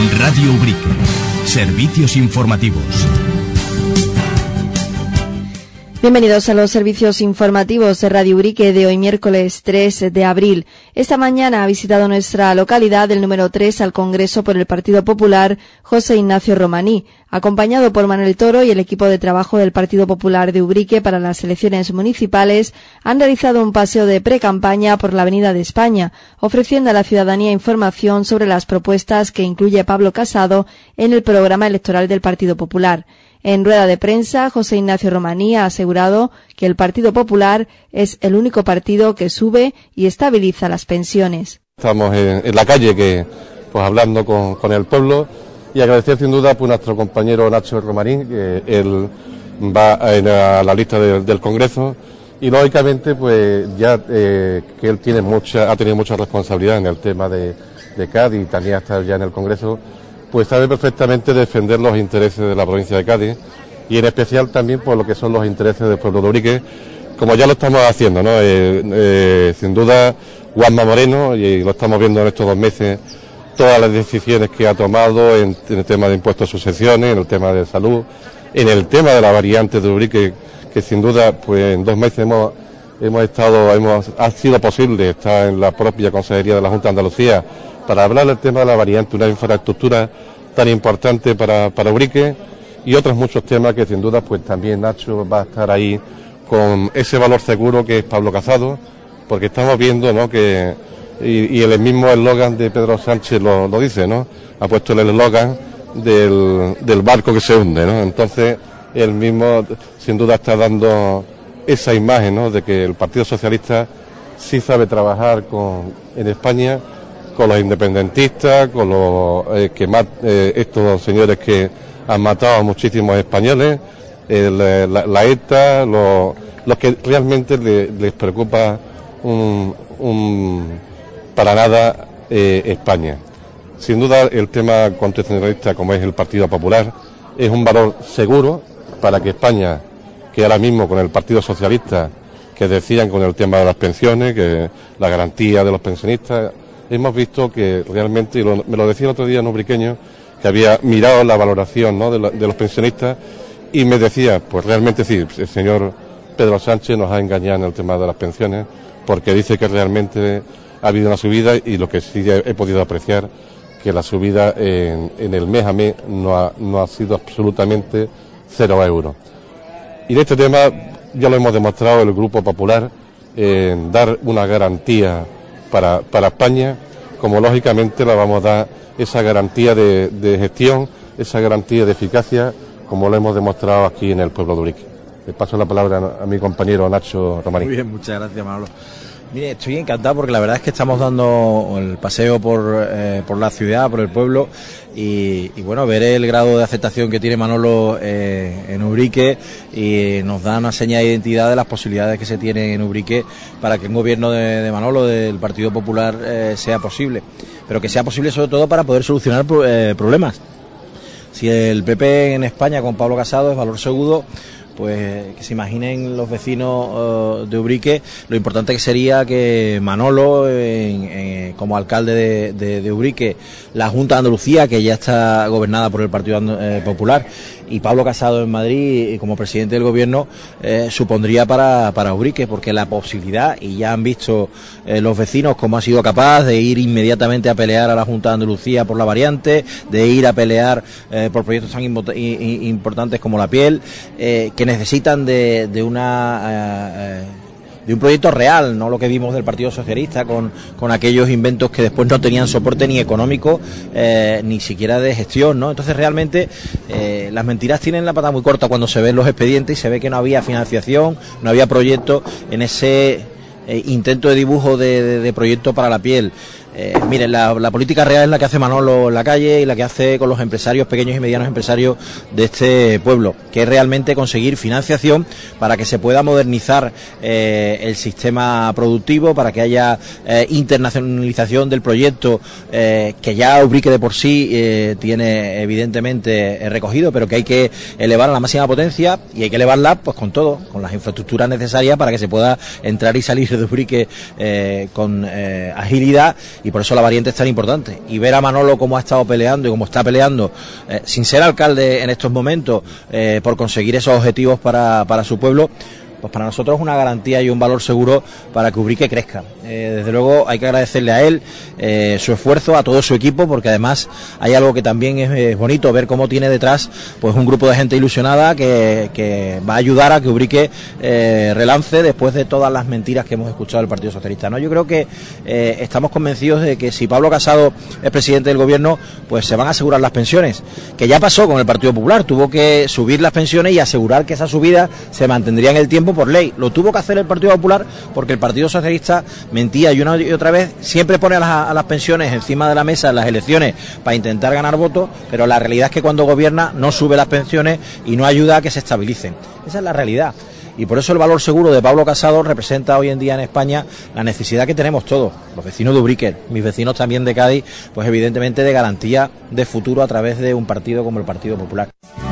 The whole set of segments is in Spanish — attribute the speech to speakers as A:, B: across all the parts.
A: Radio Ubrique. Servicios informativos.
B: Bienvenidos a los servicios informativos de Radio Ubrique de hoy miércoles 3 de abril. Esta mañana ha visitado nuestra localidad el número 3 al Congreso por el Partido Popular, José Ignacio Romaní, acompañado por Manuel Toro y el equipo de trabajo del Partido Popular de Ubrique para las elecciones municipales. Han realizado un paseo de pre-campaña por la Avenida de España, ofreciendo a la ciudadanía información sobre las propuestas que incluye Pablo Casado en el programa electoral del Partido Popular. En rueda de prensa, José Ignacio Romaní ha asegurado que el Partido Popular es el único partido que sube y estabiliza las pensiones.
C: Estamos en la calle hablando con el pueblo y agradecer sin duda a nuestro compañero Nacho Romaní, que él va a la lista del Congreso y lógicamente que él ha tenido mucha responsabilidad en el tema de Cádiz y también está ya en el Congreso. Pues sabe perfectamente defender los intereses de la provincia de Cádiz y en especial también por lo que son los intereses del pueblo de Ubrique, como ya lo estamos haciendo, ¿no? Sin duda, Juanma Moreno, y lo estamos viendo en estos 2 meses, todas las decisiones que ha tomado en el tema de impuestos a sucesiones, en el tema de salud, en el tema de la variante de Ubrique, que sin duda, pues en 2 meses ha sido posible estar en la propia Consejería de la Junta de Andalucía para hablar del tema de la variante, una infraestructura tan importante para Ubrique y otros muchos temas que sin duda pues también Nacho va a estar ahí con ese valor seguro que es Pablo Casado, porque estamos viendo, ¿no?, que y el mismo eslogan de Pedro Sánchez lo dice, ¿no?, ha puesto el eslogan del barco que se hunde, ¿no? Entonces él mismo sin duda está dando esa imagen, ¿no?, de que el Partido Socialista sí sabe trabajar en España con los independentistas, con estos señores que han matado a muchísimos españoles, la ETA, los que realmente les preocupa para nada España. Sin duda el tema constitucionalista, como es el Partido Popular, es un valor seguro para que España, que ahora mismo con el Partido Socialista, que decían con el tema de las pensiones, que la garantía de los pensionistas, hemos visto que realmente, y me lo decía el otro día un ubriqueño, que había mirado la valoración, ¿no?, de los pensionistas, y me decía, pues realmente sí, el señor Pedro Sánchez nos ha engañado en el tema de las pensiones, porque dice que realmente ha habido una subida, y lo que sí he podido apreciar, que la subida en el mes a mes no ha sido absolutamente 0 euros. Y en este tema ya lo hemos demostrado el Grupo Popular, en dar una garantía para España, como lógicamente la vamos a dar esa garantía de gestión, esa garantía de eficacia, como lo hemos demostrado aquí en el pueblo de Ubrique. Le paso la palabra a mi compañero Nacho Romaní.
D: Muy bien, muchas gracias, Manolo. Mire, estoy encantado porque la verdad es que estamos dando el paseo por la ciudad, por el pueblo y bueno, ver el grado de aceptación que tiene Manolo en Ubrique y nos da una seña de identidad de las posibilidades que se tienen en Ubrique para que un gobierno de Manolo, del Partido Popular, sea posible, pero que sea posible sobre todo para poder solucionar problemas. Si el PP en España con Pablo Casado es valor seguro, pues que se imaginen los vecinos de Ubrique lo importante que sería que Manolo, como alcalde de Ubrique, la Junta de Andalucía, que ya está gobernada por el Partido Popular, y Pablo Casado en Madrid como presidente del gobierno, supondría para Ubrique, porque la posibilidad, y ya han visto los vecinos cómo ha sido capaz de ir inmediatamente a pelear a la Junta de Andalucía por la variante, de ir a pelear por proyectos tan importantes como la piel, que necesitan de un proyecto real, no lo que vimos del Partido Socialista con aquellos inventos que después no tenían soporte ni económico ni siquiera de gestión, ¿no? Entonces realmente las mentiras tienen la pata muy corta cuando se ven los expedientes y se ve que no había financiación, no había proyecto en ese intento de dibujo de proyecto para la piel. Miren, la política real es la que hace Manolo en la calle y la que hace con los empresarios, pequeños y medianos empresarios de este pueblo, que es realmente conseguir financiación para que se pueda modernizar el sistema productivo, para que haya internacionalización del proyecto, que ya Ubrique de por sí tiene evidentemente recogido, pero que hay que elevar a la máxima potencia, y hay que elevarla pues con todo, con las infraestructuras necesarias para que se pueda entrar y salir salir de Ubrique con agilidad, y por eso la variante es tan importante. Y ver a Manolo cómo ha estado peleando y cómo está peleando, sin ser alcalde en estos momentos, por conseguir esos objetivos para su pueblo, pues para nosotros es una garantía y un valor seguro para que Ubrique crezca. Desde luego hay que agradecerle a él su esfuerzo, a todo su equipo, porque además hay algo que también es bonito, ver cómo tiene detrás pues un grupo de gente ilusionada que va a ayudar a que Ubrique relance después de todas las mentiras que hemos escuchado del Partido Socialista, ¿no? Yo creo que estamos convencidos de que si Pablo Casado es presidente del gobierno, pues se van a asegurar las pensiones, que ya pasó con el Partido Popular, tuvo que subir las pensiones y asegurar que esa subida se mantendría en el tiempo por ley. Lo tuvo que hacer el Partido Popular porque el Partido Socialista mentía y una y otra vez, siempre pone a las pensiones encima de la mesa en las elecciones para intentar ganar votos, pero la realidad es que cuando gobierna no sube las pensiones y no ayuda a que se estabilicen. Esa es la realidad. Y por eso el valor seguro de Pablo Casado representa hoy en día en España la necesidad que tenemos todos, los vecinos de Ubrique, mis vecinos también de Cádiz, pues evidentemente de garantía de futuro a través de un partido como el Partido Popular.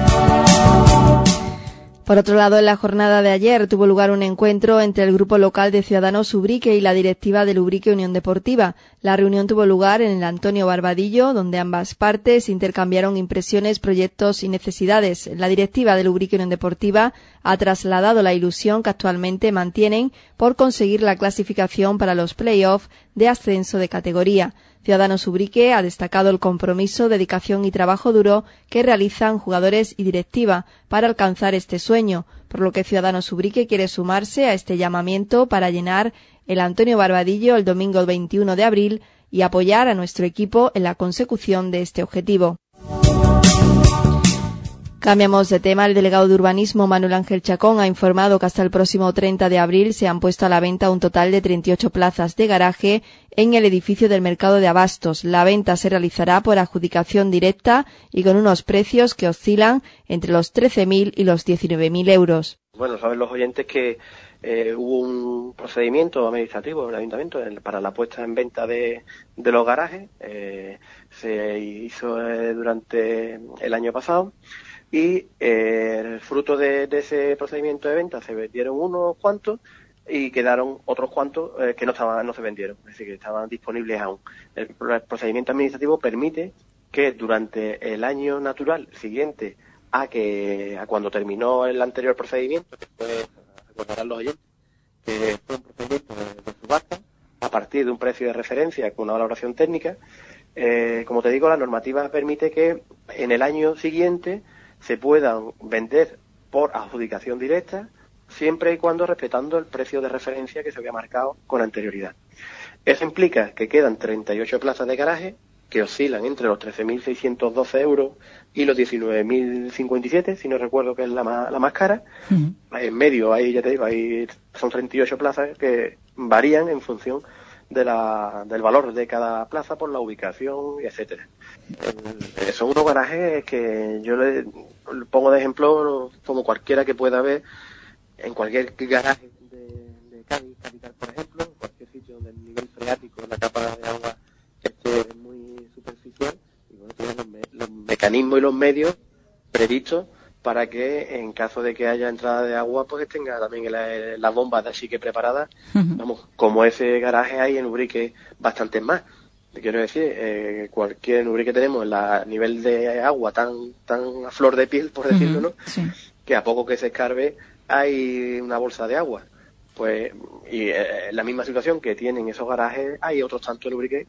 B: Por otro lado, en la jornada de ayer tuvo lugar un encuentro entre el Grupo Local de Ciudadanos Ubrique y la directiva del Ubrique Unión Deportiva. La reunión tuvo lugar en el Antonio Barbadillo, donde ambas partes intercambiaron impresiones, proyectos y necesidades. La directiva del Ubrique Unión Deportiva ha trasladado la ilusión que actualmente mantienen por conseguir la clasificación para los play-off de ascenso de categoría. Ciudadanos Ubrique ha destacado el compromiso, dedicación y trabajo duro que realizan jugadores y directiva para alcanzar este sueño, por lo que Ciudadanos Ubrique quiere sumarse a este llamamiento para llenar el Antonio Barbadillo el domingo 21 de abril y apoyar a nuestro equipo en la consecución de este objetivo. Cambiamos de tema. El delegado de Urbanismo, Manuel Ángel Chacón, ha informado que hasta el próximo 30 de abril se han puesto a la venta un total de 38 plazas de garaje en el edificio del Mercado de Abastos. La venta se realizará por adjudicación directa y con unos precios que oscilan entre los 13.000 y los 19.000 euros.
E: Bueno, saben los oyentes que hubo un procedimiento administrativo en el Ayuntamiento para la puesta en venta de los garajes. Se hizo durante el año pasado. Y fruto de ese procedimiento de venta se vendieron unos cuantos y quedaron otros cuantos que no se vendieron, es decir, que estaban disponibles aún. El procedimiento administrativo permite que durante el año natural siguiente a cuando terminó el anterior procedimiento, que fue, recordarán los oyentes, que fue un procedimiento de subasta a partir de un precio de referencia con una valoración técnica, como te digo, la normativa permite que en el año siguiente se puedan vender por adjudicación directa, siempre y cuando respetando el precio de referencia que se había marcado con anterioridad. Eso implica que quedan 38 plazas de garaje que oscilan entre los 13.612 euros y los 19.057, si no recuerdo que es la más cara. Uh-huh. En medio, ahí ya te digo, son 38 plazas que varían en función del valor de cada plaza por la ubicación y etcétera. Son unos garajes que yo le pongo de ejemplo como cualquiera que pueda ver en cualquier garaje de Cádiz capital, por ejemplo, en cualquier sitio donde el nivel freático, la capa de agua esté muy superficial, y bueno, tienen los mecanismos y los medios previstos para que en caso de que haya entrada de agua pues tenga también las bombas de achique preparadas. Uh-huh. Vamos, como ese garaje hay en Ubrique bastantes más. Quiero decir, cualquier Ubrique tenemos el nivel de agua tan a flor de piel, por decirlo, uh-huh. ¿no? Sí. Que a poco que se escarbe hay una bolsa de agua. Pues, y la misma situación que tienen esos garajes, hay otros tantos en Ubrique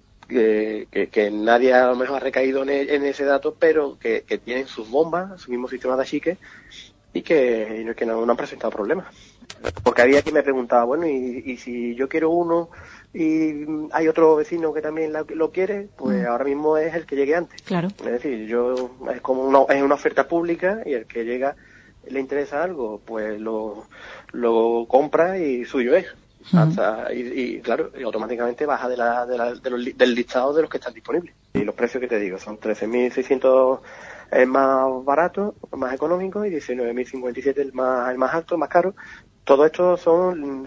E: que nadie a lo mejor ha recaído en ese dato, pero que tienen sus bombas, su mismo sistema de achique y que no han presentado problemas. Porque había quien me preguntaba, bueno, y si yo quiero uno y hay otro vecino que también lo quiere, pues ahora mismo es el que llegue antes. Claro. Es decir, es como es una oferta pública y el que llega le interesa algo, pues lo compra y suyo es. Uh-huh. Y claro, y automáticamente baja del listado de los que están disponibles. Y los precios que te digo son 13.600 el más barato, más económico, y 19.057 el más alto, el más caro. Todo esto son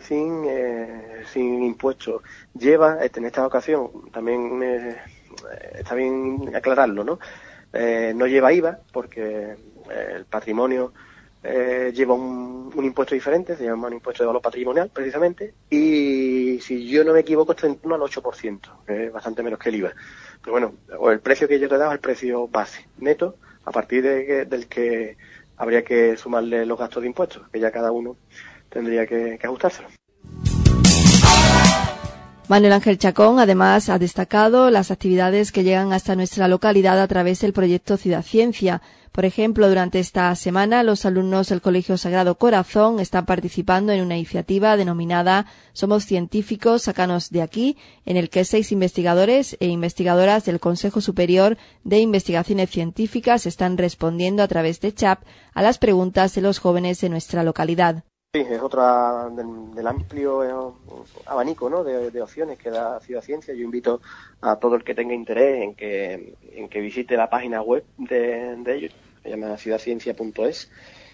E: sin impuestos. Lleva, en esta ocasión, también está bien aclararlo, ¿no? No lleva IVA, porque el patrimonio lleva un impuesto diferente, se llama un impuesto de valor patrimonial, precisamente, y si yo no me equivoco está en torno al 8%, que es bastante menos que el IVA. Pero bueno, o el precio que yo te he dado es el precio base, neto, a partir del que habría que sumarle los gastos de impuestos, que ya cada uno tendría que ajustárselo.
B: Manuel Ángel Chacón, además, ha destacado las actividades que llegan hasta nuestra localidad a través del proyecto Ciudad Ciencia. Por ejemplo, durante esta semana, los alumnos del Colegio Sagrado Corazón están participando en una iniciativa denominada Somos Científicos, sácanos de aquí, en el que 6 investigadores e investigadoras del Consejo Superior de Investigaciones Científicas están respondiendo a través de chat a las preguntas de los jóvenes de nuestra localidad.
E: Sí, es otra del amplio abanico, ¿no?, de opciones que da Ciudad Ciencia. Yo invito a todo el que tenga interés en que visite la página web de ellos, se llama ciudadciencia.es,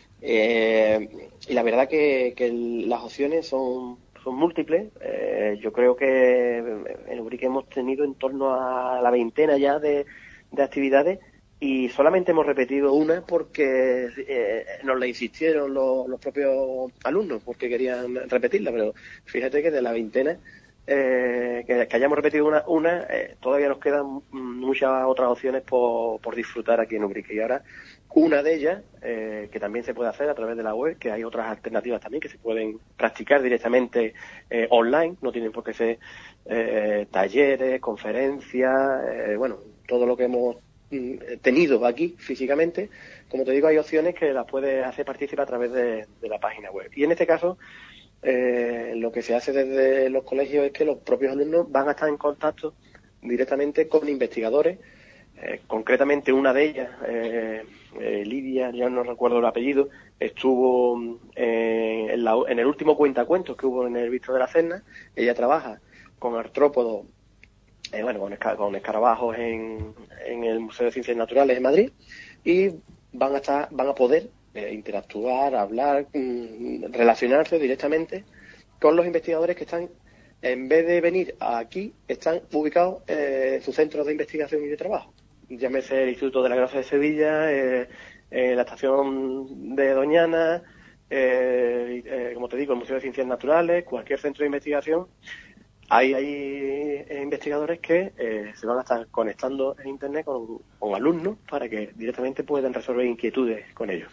E: y la verdad que las opciones son múltiples. Yo creo que en Ubrique hemos tenido en torno a la veintena ya de actividades, y solamente hemos repetido una porque nos la insistieron los propios alumnos, porque querían repetirla, pero fíjate que de la veintena que hayamos repetido una todavía nos quedan muchas otras opciones por disfrutar aquí en Ubrique. Y ahora una de ellas, que también se puede hacer a través de la web, que hay otras alternativas también que se pueden practicar directamente online, no tienen por qué ser talleres, conferencias, bueno, todo lo que hemos tenido aquí físicamente. Como te digo, hay opciones que las puedes hacer participar a través de la página web. Y en este caso, lo que se hace desde los colegios es que los propios alumnos van a estar en contacto directamente con investigadores. Concretamente una de ellas, Lidia, ya no recuerdo el apellido, estuvo en el último cuentacuentos que hubo en el Bistro de la Cerna. Ella trabaja con artrópodos, con escarabajos en el Museo de Ciencias Naturales de Madrid, y van a poder interactuar, hablar, relacionarse directamente con los investigadores que están, en vez de venir aquí, están ubicados en sus centros de investigación y de trabajo. Llámese el Instituto de la Gracia de Sevilla, la Estación de Doñana, como te digo, el Museo de Ciencias Naturales, cualquier centro de investigación. Hay investigadores que se van a estar conectando en Internet con alumnos para que directamente puedan resolver inquietudes con ellos.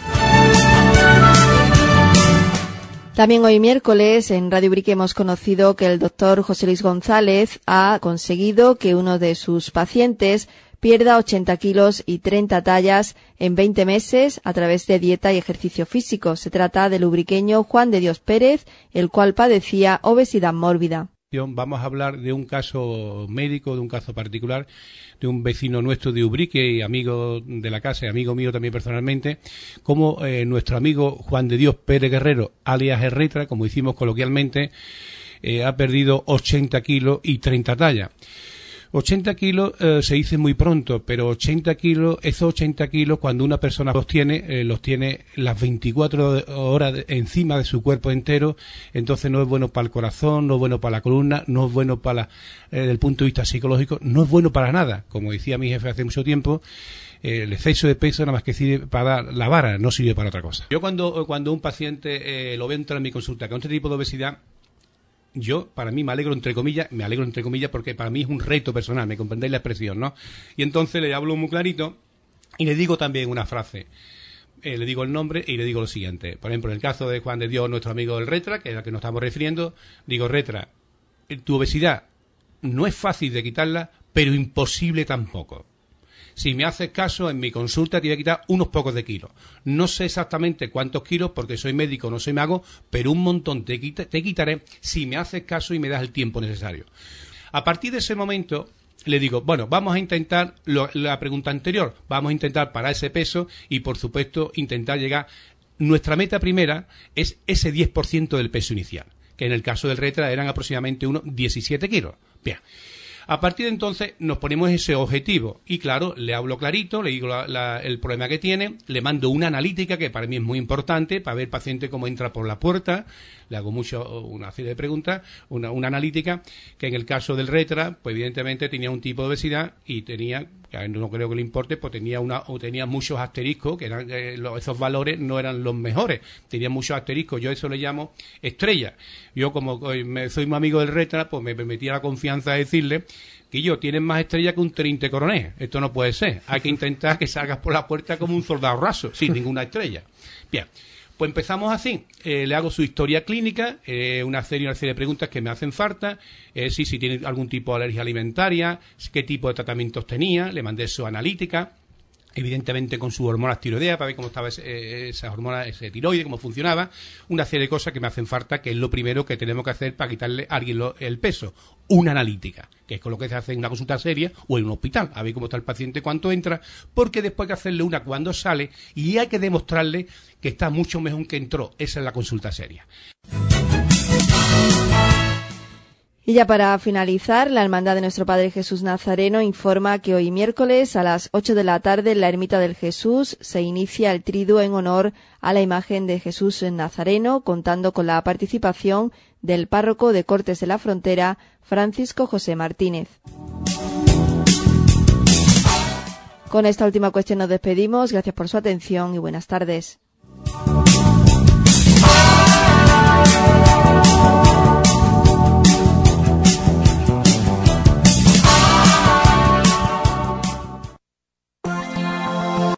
B: También hoy miércoles en Radio Ubrique hemos conocido que el doctor José Luis González ha conseguido que uno de sus pacientes pierda 80 kilos y 30 tallas en 20 meses a través de dieta y ejercicio físico. Se trata del ubriqueño Juan de Dios Pérez, el cual padecía obesidad mórbida.
F: Vamos a hablar de un caso médico, de un caso particular, de un vecino nuestro de Ubrique y amigo de la casa, y amigo mío también personalmente, como nuestro amigo Juan de Dios Pérez Guerrero, alias Herretra, como hicimos coloquialmente, ha perdido 80 kilos y 30 tallas. 80 kilos se dice muy pronto, pero 80 kilos, esos 80 kilos, cuando una persona los tiene las 24 horas encima de su cuerpo entero, entonces no es bueno para el corazón, no es bueno para la columna, no es bueno para desde el punto de vista psicológico, no es bueno para nada. Como decía mi jefe hace mucho tiempo, el exceso de peso nada más que sirve para dar la vara, no sirve para otra cosa. Yo cuando un paciente lo veo entrar en mi consulta con este tipo de obesidad, yo, para mí, me alegro entre comillas porque para mí es un reto personal, me comprendéis la expresión, ¿no? Y entonces le hablo muy clarito y le digo también una frase. Le digo el nombre y le digo lo siguiente. Por ejemplo, en el caso de Juan de Dios, nuestro amigo el Retra, que es al que nos estamos refiriendo, digo, Retra, tu obesidad no es fácil de quitarla, pero imposible tampoco. Si me haces caso, en mi consulta te voy a quitar unos pocos de kilos. No sé exactamente cuántos kilos, porque soy médico, no soy mago, pero un montón te quitaré si me haces caso y me das el tiempo necesario. A partir de ese momento, le digo, bueno, vamos a intentar la pregunta anterior, vamos a intentar parar ese peso y, por supuesto, intentar llegar. Nuestra meta primera es ese 10% del peso inicial, que en el caso del Retra eran aproximadamente unos 17 kilos. Bien. A partir de entonces nos ponemos ese objetivo y claro, le hablo clarito, le digo el problema que tiene, le mando una analítica que para mí es muy importante para ver el paciente cómo entra por la puerta, le hago una serie de preguntas, una analítica que en el caso del Retra, pues evidentemente tenía un tipo de obesidad y tenía no creo que le importe, pues tenía muchos asteriscos, que eran esos valores no eran los mejores, tenía muchos asteriscos, yo eso le llamo estrella. Yo como soy muy amigo del Retra, pues me permitía la confianza de decirle que tienes más estrella que un teniente coronel, esto no puede ser, hay que intentar que salgas por la puerta como un soldado raso, sin ninguna estrella. Bien. Pues empezamos así, le hago su historia clínica, una serie de preguntas que me hacen falta, si tiene algún tipo de alergia alimentaria, qué tipo de tratamientos tenía, le mandé su analítica, evidentemente con sus hormonas tiroideas para ver cómo estaba esa hormona, ese tiroide, cómo funcionaba, una serie de cosas que me hacen falta, que es lo primero que tenemos que hacer para quitarle a alguien el peso, una analítica, que es con lo que se hace en una consulta seria o en un hospital, a ver cómo está el paciente cuando entra, porque después hay que hacerle una cuando sale y hay que demostrarle que está mucho mejor que entró. Esa es la consulta seria.
B: Y ya para finalizar, la Hermandad de Nuestro Padre Jesús Nazareno informa que hoy miércoles a las 8 de la tarde en la Ermita del Jesús se inicia el triduo en honor a la imagen de Jesús Nazareno, contando con la participación del párroco de Cortes de la Frontera, Francisco José Martínez. Con esta última cuestión nos despedimos. Gracias por su atención y buenas tardes.